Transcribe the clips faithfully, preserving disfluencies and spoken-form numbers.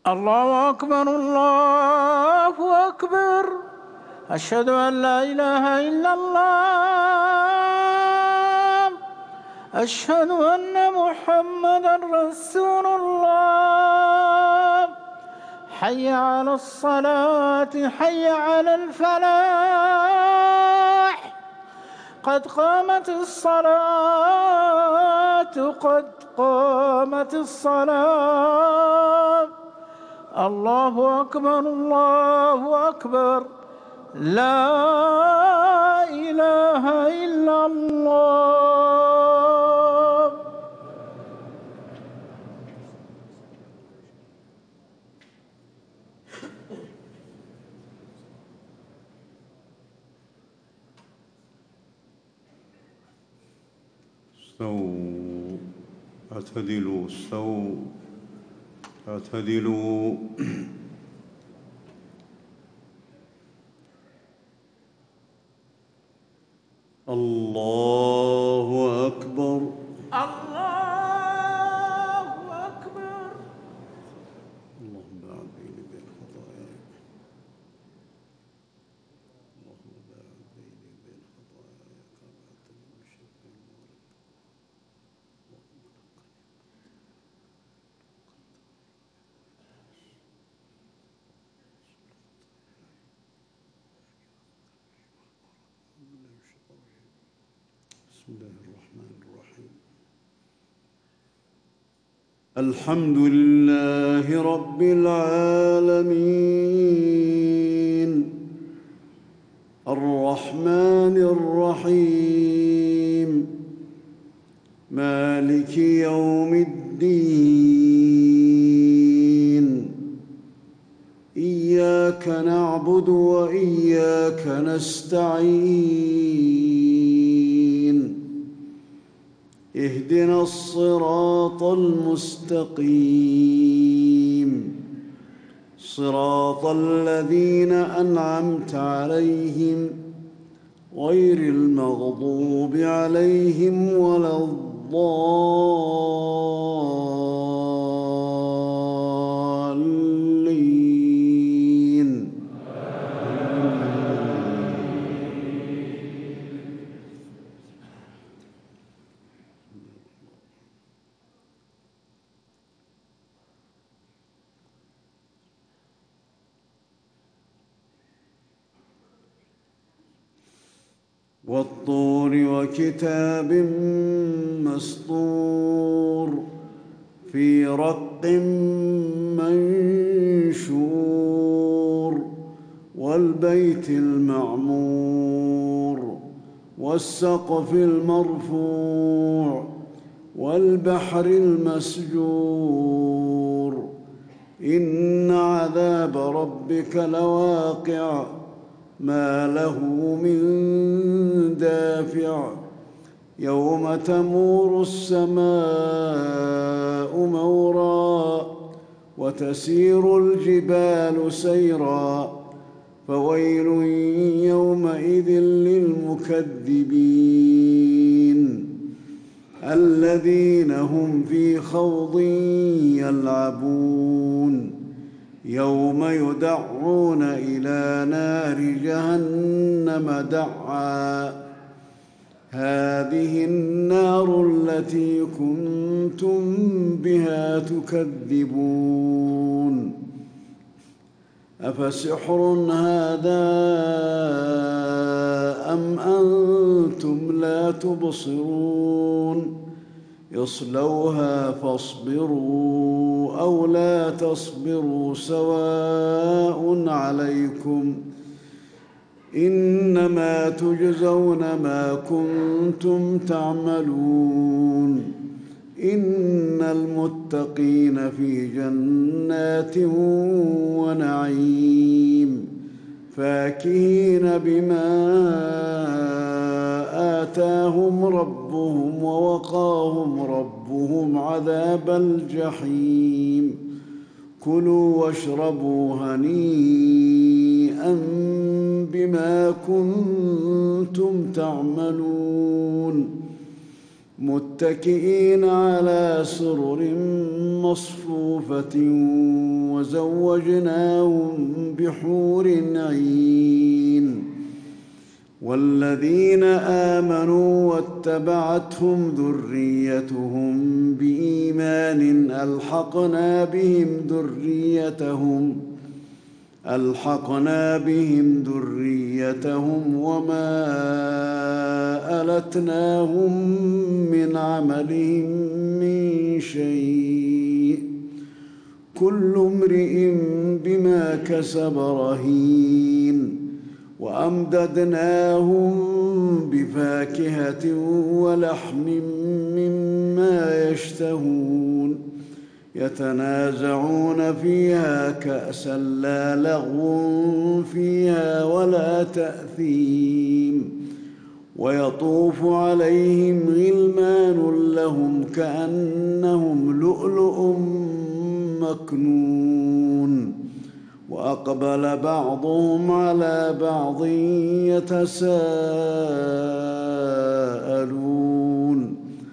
الله أكبر الله أكبر. أشهد أن لا إله إلا الله. أشهد أن محمدًا رسول الله. حي على الصلاة حي على الفلاح. قد قامت الصلاة قد قامت الصلاة. الله أكبر الله أكبر. لا إله إلا الله. استووا اعتدلوا استووا اعتدلوا. الله أكبر الله أكبر. اللهم باعد بيني وبين خطاياي. اللهم باعد بيني وبين خطاياي كما بعدت من الشرك والمغرب. بسم الله الرحمن الرحيم. الحمد لله رب العالمين الرحمن الرحيم مالك يوم الدين. إياك نعبد وإياك نستعين. اهدنا الصراط المستقيم صراط الذين أنعمت عليهم غير المغضوب عليهم ولا الضالين. والطور وكتاب مسطور في رق منشور والبيت المعمور والسقف المرفوع والبحر المسجور. إن عذاب ربك لواقع ما له من دافع. يوم تمور السماء مورا وتسير الجبال سيرا. فويل يومئذ للمكذبين الذين هم في خوض يلعبون. يوم يدعون إلى نار جهنم دعا. هذه النار التي كنتم بها تكذبون. أفسحر هذا أم أنتم لا تبصرون. اصلوها فاصبروا أو لا تصبروا سواء عليكم إنما تجزون ما كنتم تعملون. إن المتقين في جنات ونعيم فاكهين بما آتاهم ربهم ووقاهم ربهم عذاب الجحيم. كلوا واشربوا هنيئا بما كنتم تعملون. متكئين على سرر مصفوفة وزوجناهم بحور عين والذين آمنوا واتبعتهم ذريتهم بإيمان ألحقنا بهم ذريتهم ألحقنا بهم ذريتهم وما ألتناهم من عملهم من شيء كل امرئ بما كسب رهين وأمددناهم بفاكهة ولحم مما يشتهون يتنازعون فيها كأسا لا لغو فيها ولا تأثيم ويطوف عليهم غلمان لهم كأنهم لؤلؤ مكنون وأقبل بعضهم على بعض يتساءلون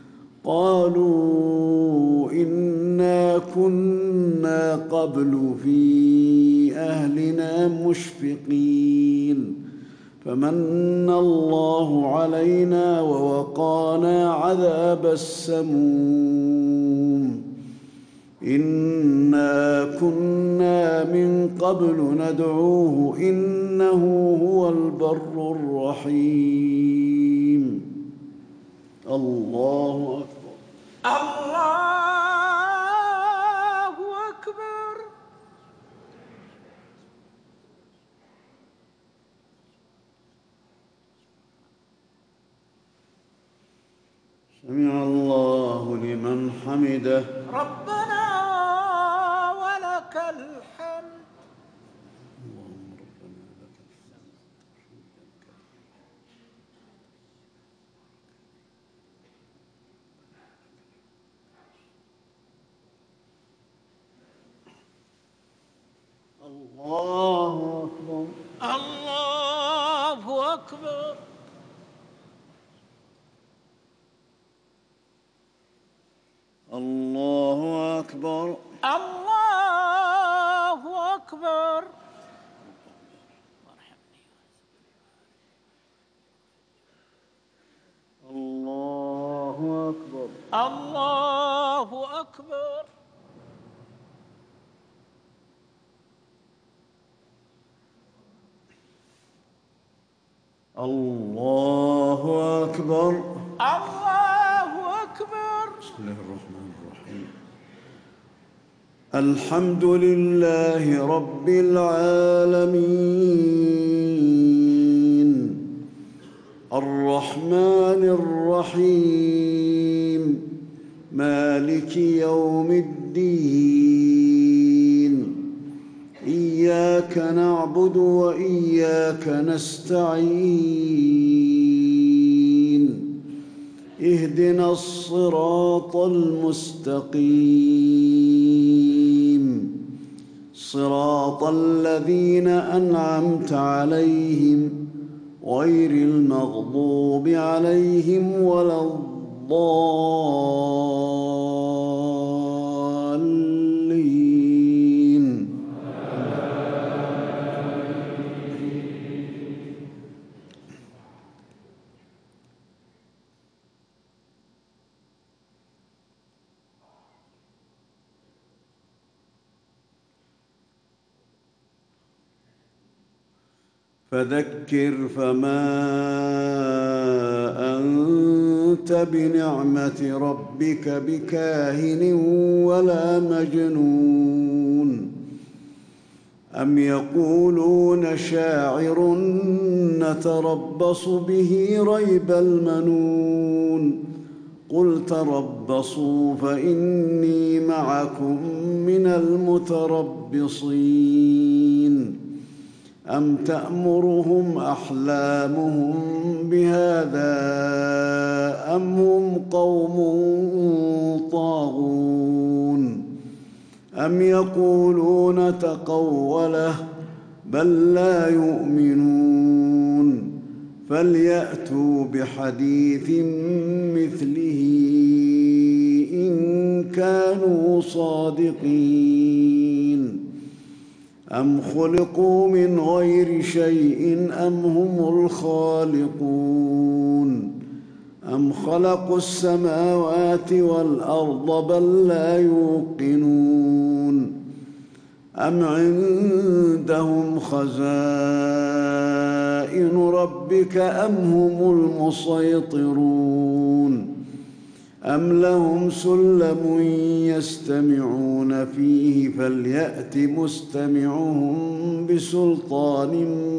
قالوا إنا كنا قبل في أهلنا مشفقين فمن الله علينا ووقانا عذاب السموم إنا كنا من قبل ندعوه إنه هو البر الرحيم الله أكبر الله أكبر. سمع الله لمن حمده ربنا ولك الحمد. الله أكبر الله أكبر. الله أكبر الله أكبر. الله أكبر الله أكبر. الله أكبر الله أكبر. بسم الله الرحمن الرحيم الحمد لله رب العالمين الرحمن الرحيم مالك يوم الدين إياك نعبد وإياك نستعين اهدنا الصراط المستقيم صراط الذين أنعمت عليهم غير المغضوب عليهم ولا الضالين فذكر فما أنت بنعمة ربك بكاهن ولا مجنون أم يقولون شاعر نتربص به ريب المنون قل تربصوا فإني معكم من المتربصين أم تأمرهم أحلامهم بهذا أم هم قوم طاغون أم يقولون تقوله بل لا يؤمنون فليأتوا بحديث مثله إن كانوا صادقين أم خلقوا من غير شيء أم هم الخالقون أم خلقوا السماوات والأرض بل لا يوقنون أم عندهم خزائن ربك أم هم المسيطرون أم لهم سلم يستمعون فيه فليأت مستمعهم بسلطان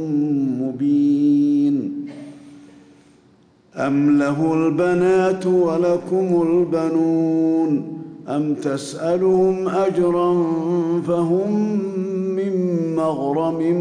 مبين أم له البنات ولكم البنون أم تسألهم أجرا فهم من مغرم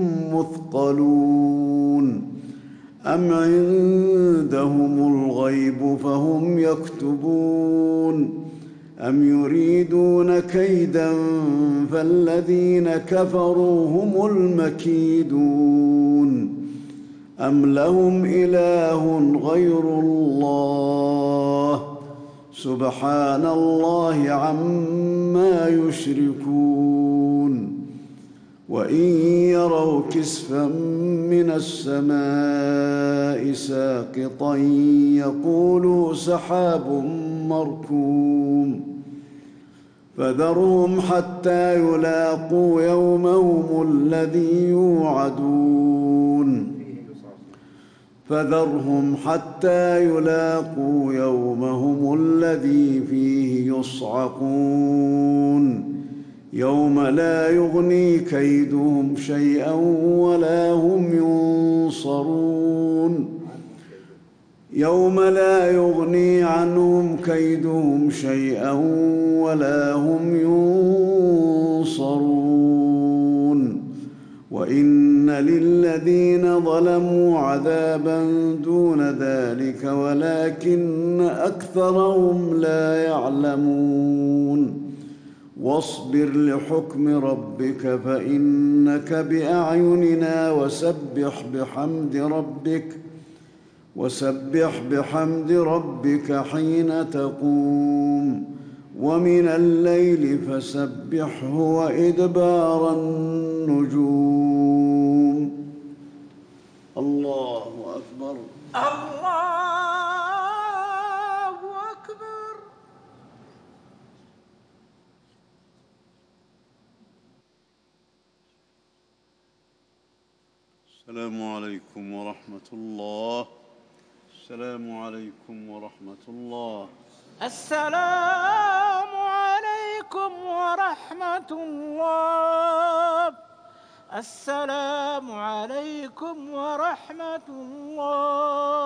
مثقلون أم عندهم الغيب فهم يكتبون أم يريدون كيدا فالذين كفروا هم المكيدون أم لهم إله غير الله سبحان الله عما يشركون وإن يروا كسفا من السماء ساقطا يقولوا سحاب مركوم فذرهم حتى يلاقوا يومهم الذي يوعدون فذرهم حتى يلاقوا يومهم الذي فيه يصعقون يوم لا يغني كيدهم شيئا ولا هم ينصرون يوم لا يغني عنهم كيدهم شيئا ولا هم ينصرون وإن للذين ظلموا عذابا دون ذلك ولكن أكثرهم لا يعلمون واصبر لحكم ربك فإنك بأعيننا وسبح بحمد ربك وسبح بحمد ربك حين تقوم ومن الليل فسبحه وإدبار النجوم الله أكبر الله أكبر. السلام عليكم ورحمة الله. السلام عليكم ورحمة الله. السلام عليكم ورحمة الله. السلام عليكم ورحمة الله.